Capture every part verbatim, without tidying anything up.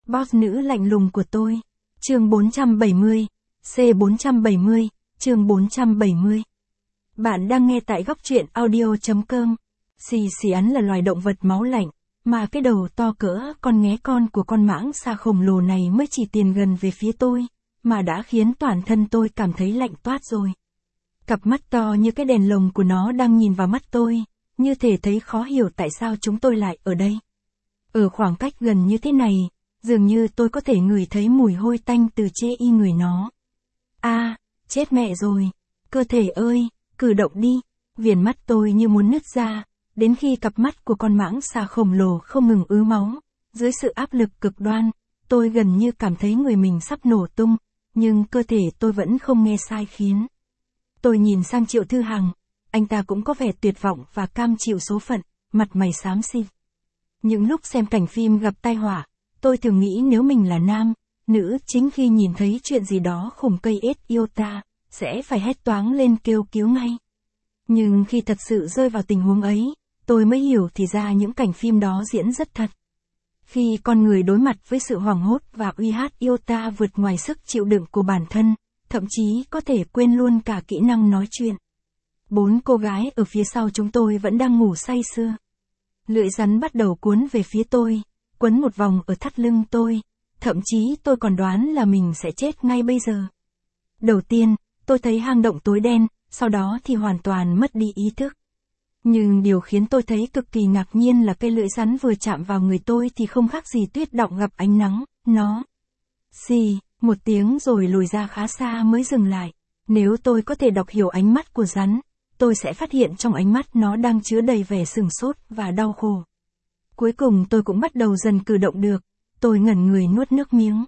Boss nữ lạnh lùng của tôi. Chương bốn trăm bảy mươi. C bốn trăm bảy mươi. Chương bốn trăm bảy mươi. Bạn đang nghe tại góc truyện audio chấm com. Xì xì ắn là loài động vật máu lạnh, mà cái đầu to cỡ con nghé con của con mãng xà khổng lồ này mới chỉ tiền gần về phía tôi, mà đã khiến toàn thân tôi cảm thấy lạnh toát rồi. Cặp mắt to như cái đèn lồng của nó đang nhìn vào mắt tôi, như thể thấy khó hiểu tại sao chúng tôi lại ở đây. Ở khoảng cách gần như thế này, dường như tôi có thể ngửi thấy mùi hôi tanh từ chê y người nó. A, à, chết mẹ rồi. Cơ thể ơi, cử động đi. Viền mắt tôi như muốn nứt ra, đến khi cặp mắt của con mãng xà khổng lồ không ngừng ứ máu. Dưới sự áp lực cực đoan, tôi gần như cảm thấy người mình sắp nổ tung, nhưng cơ thể tôi vẫn không nghe sai khiến. Tôi nhìn sang Triệu Thư Hằng, anh ta cũng có vẻ tuyệt vọng và cam chịu số phận, mặt mày xám xịt. Những lúc xem cảnh phim gặp tai họa, tôi thường nghĩ nếu mình là nam, nữ chính khi nhìn thấy chuyện gì đó khủng cây ết yêu ta, sẽ phải hét toáng lên kêu cứu ngay. Nhưng khi thật sự rơi vào tình huống ấy, tôi mới hiểu thì ra những cảnh phim đó diễn rất thật. Khi con người đối mặt với sự hoảng hốt và uy hát yêu ta vượt ngoài sức chịu đựng của bản thân, thậm chí có thể quên luôn cả kỹ năng nói chuyện. Bốn cô gái ở phía sau chúng tôi vẫn đang ngủ say sưa. Lưỡi rắn bắt đầu cuốn về phía tôi, quấn một vòng ở thắt lưng tôi, thậm chí tôi còn đoán là mình sẽ chết ngay bây giờ. Đầu tiên, tôi thấy hang động tối đen, sau đó thì hoàn toàn mất đi ý thức. Nhưng điều khiến tôi thấy cực kỳ ngạc nhiên là cây lưỡi rắn vừa chạm vào người tôi thì không khác gì tuyết đọng gặp ánh nắng, nó xì, một tiếng rồi lùi ra khá xa mới dừng lại. Nếu tôi có thể đọc hiểu ánh mắt của rắn, tôi sẽ phát hiện trong ánh mắt nó đang chứa đầy vẻ sửng sốt và đau khổ. Cuối cùng tôi cũng bắt đầu dần cử động được, tôi ngẩn người nuốt nước miếng.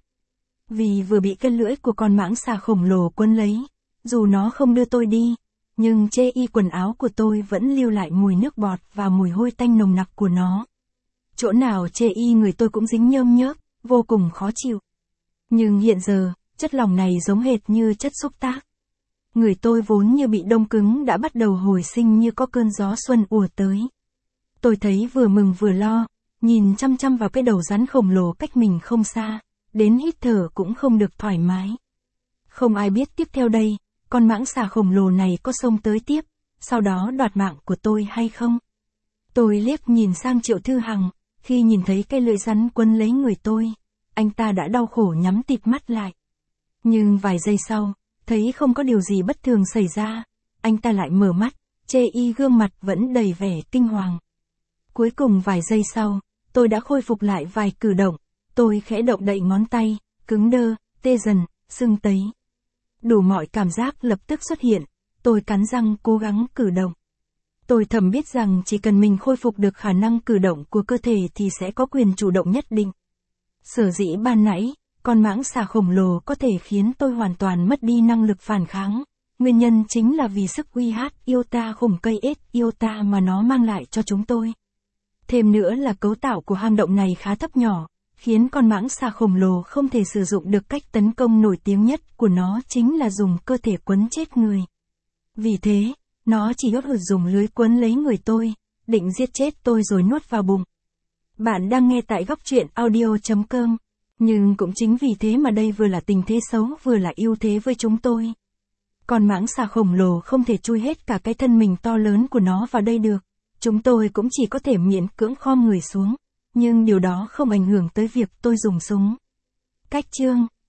Vì vừa bị cái lưỡi của con mãng xà khổng lồ quấn lấy, dù nó không đưa tôi đi, nhưng chê y quần áo của tôi vẫn lưu lại mùi nước bọt và mùi hôi tanh nồng nặc của nó. Chỗ nào chê y người tôi cũng dính nhơm nhớp, vô cùng khó chịu. Nhưng hiện giờ, chất lỏng này giống hệt như chất xúc tác. Người tôi vốn như bị đông cứng đã bắt đầu hồi sinh như có cơn gió xuân ùa tới. Tôi thấy vừa mừng vừa lo, nhìn chăm chăm vào cái đầu rắn khổng lồ cách mình không xa, đến hít thở cũng không được thoải mái. Không ai biết tiếp theo đây, con mãng xà khổng lồ này có xông tới tiếp, sau đó đoạt mạng của tôi hay không? Tôi liếc nhìn sang Triệu Thư Hằng, khi nhìn thấy cây lưỡi rắn quấn lấy người tôi, anh ta đã đau khổ nhắm tịt mắt lại. Nhưng vài giây sau, thấy không có điều gì bất thường xảy ra, anh ta lại mở mắt, chê y gương mặt vẫn đầy vẻ kinh hoàng. Cuối cùng vài giây sau, tôi đã khôi phục lại vài cử động, tôi khẽ động đậy ngón tay, cứng đơ, tê dần, sưng tấy. Đủ mọi cảm giác lập tức xuất hiện, tôi cắn răng cố gắng cử động. Tôi thầm biết rằng chỉ cần mình khôi phục được khả năng cử động của cơ thể thì sẽ có quyền chủ động nhất định. Sở dĩ ban nãy, con mãng xà khổng lồ có thể khiến tôi hoàn toàn mất đi năng lực phản kháng, nguyên nhân chính là vì sức uy hát yêu ta khủng cây ết yêu ta mà nó mang lại cho chúng tôi. Thêm nữa là cấu tạo của hang động này khá thấp nhỏ, khiến con mãng xà khổng lồ không thể sử dụng được cách tấn công nổi tiếng nhất của nó chính là dùng cơ thể quấn chết người. Vì thế, nó chỉ hốt hụt dùng lưới quấn lấy người tôi, định giết chết tôi rồi nuốt vào bụng. Bạn đang nghe tại góc truyện audio chấm com, nhưng cũng chính vì thế mà đây vừa là tình thế xấu vừa là ưu thế với chúng tôi. Con mãng xà khổng lồ không thể chui hết cả cái thân mình to lớn của nó vào đây được, chúng tôi cũng chỉ có thể miễn cưỡng khom người xuống. Nhưng điều đó không ảnh hưởng tới việc tôi dùng súng. Cách chương